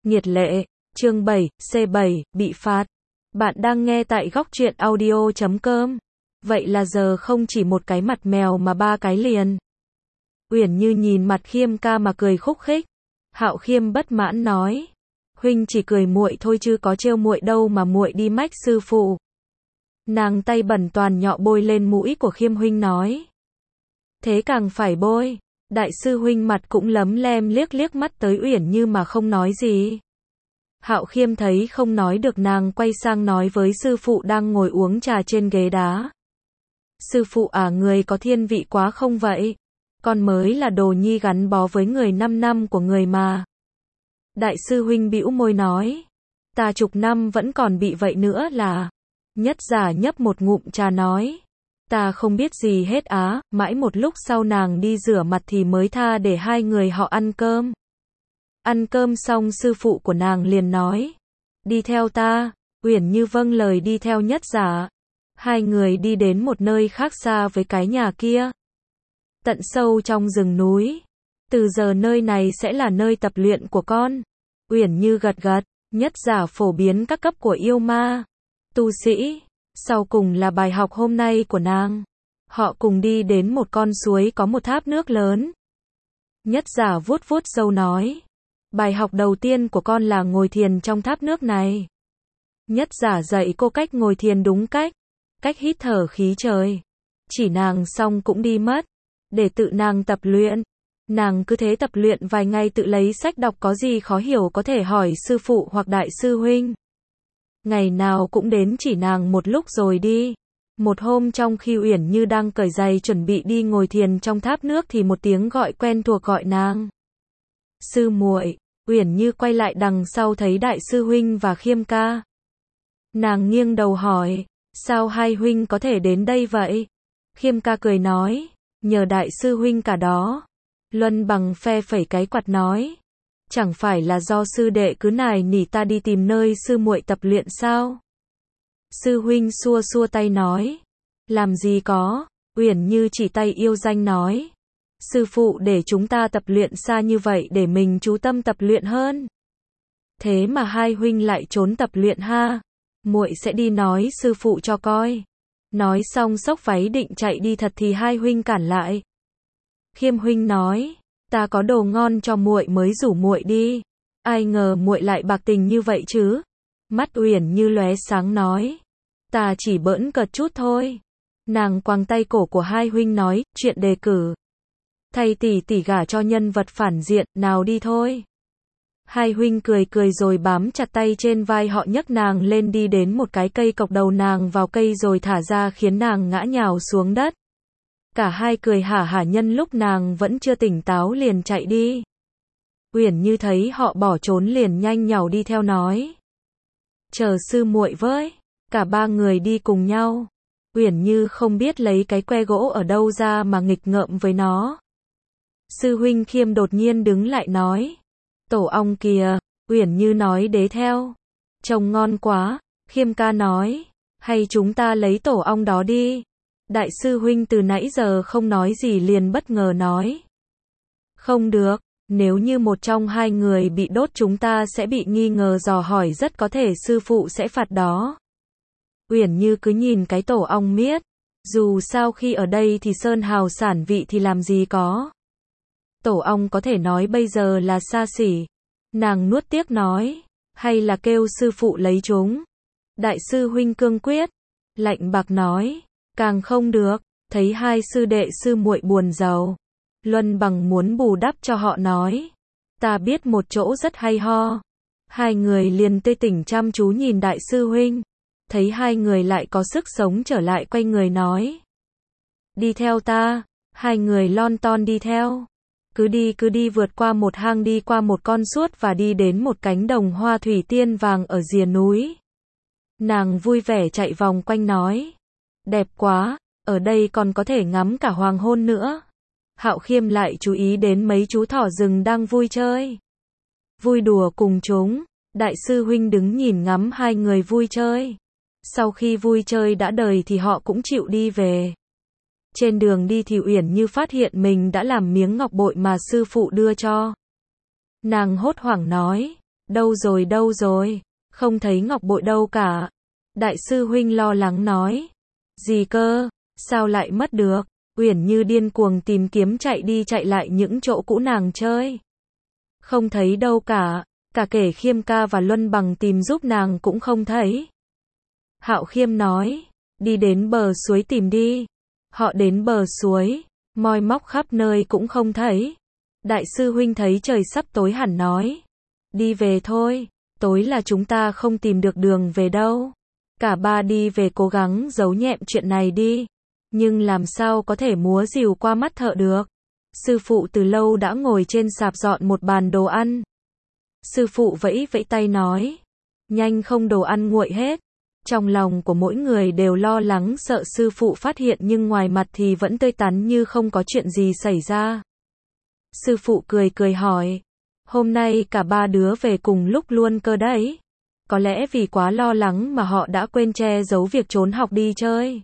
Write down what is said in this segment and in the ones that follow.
Nghiệt lệ, chương 7, C7, bị phạt. Bạn đang nghe tại góc truyện audio.com. Vậy là giờ không chỉ một cái mặt mèo mà ba cái liền. Uyển Như nhìn mặt Khiêm ca mà cười khúc khích. Hạo Khiêm bất mãn nói, huynh chỉ cười muội thôi chứ có trêu muội đâu mà muội đi mách sư phụ. Nàng tay bẩn toàn nhọ bôi lên mũi của Khiêm huynh nói, thế càng phải bôi. Đại sư huynh mặt cũng lấm lem liếc liếc mắt tới Uyển Như mà không nói gì. Hạo Khiêm thấy không nói được nàng quay sang nói với sư phụ đang ngồi uống trà trên ghế đá. Sư phụ à, người có thiên vị quá không vậy? Con mới là đồ nhi gắn bó với người 5 năm của người mà. Đại sư huynh bĩu môi nói, ta chục năm vẫn còn bị vậy nữa là. Nhất Giả nhấp một ngụm trà nói, ta không biết gì hết á. Mãi một lúc sau nàng đi rửa mặt thì mới tha để hai người họ ăn cơm. Ăn cơm xong sư phụ của nàng liền nói, đi theo ta. Uyển Như vâng lời đi theo Nhất Giả. Hai người đi đến một nơi khác xa với cái nhà kia. Tận sâu trong rừng núi. Từ giờ nơi này sẽ là nơi tập luyện của con. Uyển Như gật gật. Nhất Giả phổ biến các cấp của yêu ma, tu sĩ. Sau cùng là bài học hôm nay của nàng. Họ cùng đi đến một con suối có một thác nước lớn. Nhất Giả vuốt vuốt râu nói, bài học đầu tiên của con là ngồi thiền trong thác nước này. Nhất Giả dạy cô cách ngồi thiền đúng cách. Cách hít thở khí trời. Chỉ nàng xong cũng đi mất. Để tự nàng tập luyện. Nàng cứ thế tập luyện vài ngày tự lấy sách đọc, có gì khó hiểu có thể hỏi sư phụ hoặc đại sư huynh. Ngày nào cũng đến chỉ nàng một lúc rồi đi. Một hôm trong khi Uyển Như đang cởi giày chuẩn bị đi ngồi thiền trong thác nước thì một tiếng gọi quen thuộc gọi nàng. Sư muội. Uyển Như quay lại đằng sau thấy đại sư huynh và Khiêm ca. Nàng nghiêng đầu hỏi, sao hai huynh có thể đến đây vậy? Khiêm ca cười nói, nhờ đại sư huynh cả đó. Luân Bằng phe phẩy cái quạt nói, chẳng phải là do sư đệ cứ nài nỉ ta đi tìm nơi sư muội tập luyện sao? Sư huynh xua xua tay nói, làm gì có. Uyển Như chỉ tay yêu danh nói, sư phụ để chúng ta tập luyện xa như vậy để mình chú tâm tập luyện hơn. Thế mà hai huynh lại trốn tập luyện ha. Muội sẽ đi nói sư phụ cho coi. Nói xong xốc váy định chạy đi thật thì hai huynh cản lại. Khiêm huynh nói, ta có đồ ngon cho muội mới rủ muội đi. Ai ngờ muội lại bạc tình như vậy chứ? Mắt Uyển Như lóe sáng nói, ta chỉ bỡn cợt chút thôi. Nàng quàng tay cổ của hai huynh nói, chuyện đề cử. Thay tỷ tỷ gả cho nhân vật phản diện, nào đi thôi. Hai huynh cười cười rồi bám chặt tay trên vai họ nhấc nàng lên đi đến một cái cây, cọc đầu nàng vào cây rồi thả ra khiến nàng ngã nhào xuống đất. Cả hai cười hả hả, nhân lúc nàng vẫn chưa tỉnh táo liền chạy đi. Uyển Như thấy họ bỏ trốn liền nhanh nhảu đi theo nói, chờ sư muội với. Cả ba người đi cùng nhau. Uyển Như không biết lấy cái que gỗ ở đâu ra mà nghịch ngợm với nó. Sư huynh Khiêm đột nhiên đứng lại nói, tổ ong kìa. Uyển Như nói đế theo, trông ngon quá. Khiêm ca nói, hay chúng ta lấy tổ ong đó đi. Đại sư huynh từ nãy giờ không nói gì liền bất ngờ nói, không được, nếu như một trong hai người bị đốt chúng ta sẽ bị nghi ngờ dò hỏi, rất có thể sư phụ sẽ phạt đó. Uyển Như cứ nhìn cái tổ ong miết, dù sao khi ở đây thì sơn hào sản vị thì làm gì có. Tổ ong có thể nói bây giờ là xa xỉ. Nàng nuốt tiếc nói, hay là kêu sư phụ lấy chúng. Đại sư huynh cương quyết, lạnh bạc nói, càng không được. Thấy hai sư đệ sư muội buồn rầu, Luân Bằng muốn bù đắp cho họ nói, ta biết một chỗ rất hay ho. Hai người liền tươi tỉnh chăm chú nhìn đại sư huynh. Thấy hai người lại có sức sống trở lại, quay người nói, đi theo ta. Hai người lon ton đi theo. Cứ đi vượt qua một hang, đi qua một con suốt và đi đến một cánh đồng hoa thủy tiên vàng ở rìa núi. Nàng vui vẻ chạy vòng quanh nói, đẹp quá, ở đây còn có thể ngắm cả hoàng hôn nữa. Hạo Khiêm lại chú ý đến mấy chú thỏ rừng đang vui chơi, vui đùa cùng chúng. Đại sư huynh đứng nhìn ngắm hai người vui chơi. Sau khi vui chơi đã đời thì họ cũng chịu đi về. Trên đường đi thì Uyển Như phát hiện mình đã làm miếng ngọc bội mà sư phụ đưa cho. Nàng hốt hoảng nói, đâu rồi, không thấy ngọc bội đâu cả. Đại sư huynh lo lắng nói. Gì cơ, sao lại mất được? Uyển Như điên cuồng tìm kiếm chạy đi chạy lại những chỗ cũ nàng chơi. Không thấy đâu cả kể Khiêm ca và Luân Bằng tìm giúp nàng cũng không thấy. Hạo Khiêm nói, đi đến bờ suối tìm đi. Họ đến bờ suối, moi móc khắp nơi cũng không thấy. Đại sư huynh thấy trời sắp tối hẳn nói, đi về thôi, tối là chúng ta không tìm được đường về đâu. Cả ba đi về cố gắng giấu nhẹm chuyện này đi. Nhưng làm sao có thể múa rìu qua mắt thợ được. Sư phụ từ lâu đã ngồi trên sạp dọn một bàn đồ ăn. Sư phụ vẫy vẫy tay nói, nhanh không đồ ăn nguội hết. Trong lòng của mỗi người đều lo lắng sợ sư phụ phát hiện nhưng ngoài mặt thì vẫn tươi tắn như không có chuyện gì xảy ra. Sư phụ cười cười hỏi, hôm nay cả ba đứa về cùng lúc luôn cơ đấy. Có lẽ vì quá lo lắng mà họ đã quên che giấu việc trốn học đi chơi.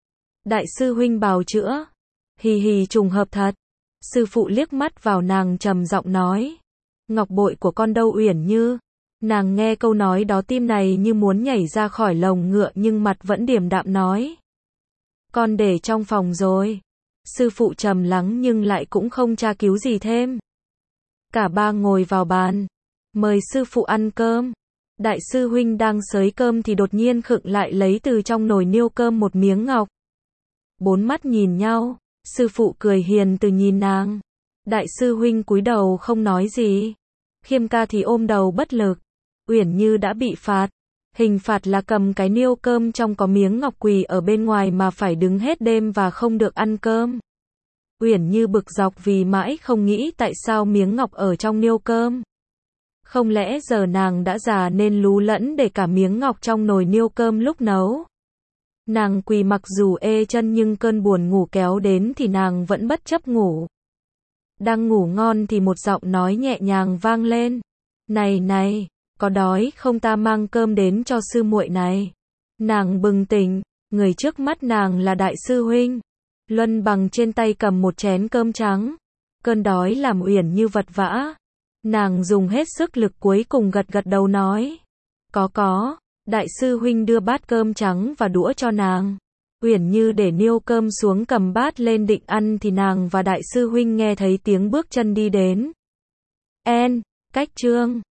Đại sư huynh bào chữa, hì hì trùng hợp thật. Sư phụ liếc mắt vào nàng trầm giọng nói, ngọc bội của con đâu Uyển Như. Nàng nghe câu nói đó tim này như muốn nhảy ra khỏi lồng ngựa nhưng mặt vẫn điềm đạm nói, con để trong phòng rồi. Sư phụ trầm lắng nhưng lại cũng không tra cứu gì thêm. Cả ba ngồi vào bàn, mời sư phụ ăn cơm. Đại sư huynh đang xới cơm thì đột nhiên khựng lại lấy từ trong nồi niêu cơm một miếng ngọc. Bốn mắt nhìn nhau, sư phụ cười hiền từ nhìn nàng. Đại sư huynh cúi đầu không nói gì. Khiêm ca thì ôm đầu bất lực. Uyển Như đã bị phạt. Hình phạt là cầm cái niêu cơm trong có miếng ngọc quỳ ở bên ngoài mà phải đứng hết đêm và không được ăn cơm. Uyển Như bực dọc vì mãi không nghĩ tại sao miếng ngọc ở trong niêu cơm. Không lẽ giờ nàng đã già nên lú lẫn để cả miếng ngọc trong nồi niêu cơm lúc nấu. Nàng quỳ mặc dù ê chân nhưng cơn buồn ngủ kéo đến thì nàng vẫn bất chấp ngủ. Đang ngủ ngon thì một giọng nói nhẹ nhàng vang lên. Này này, có đói không ta mang cơm đến cho sư muội này. Nàng bừng tỉnh, người trước mắt nàng là đại sư huynh. Luân Bằng trên tay cầm một chén cơm trắng. Cơn đói làm Uyển Như vật vã. Nàng dùng hết sức lực cuối cùng gật gật đầu nói. Có. Đại sư huynh đưa bát cơm trắng và đũa cho nàng. Uyển Như để niêu cơm xuống cầm bát lên định ăn thì nàng và đại sư huynh nghe thấy tiếng bước chân đi đến. Cách Trương.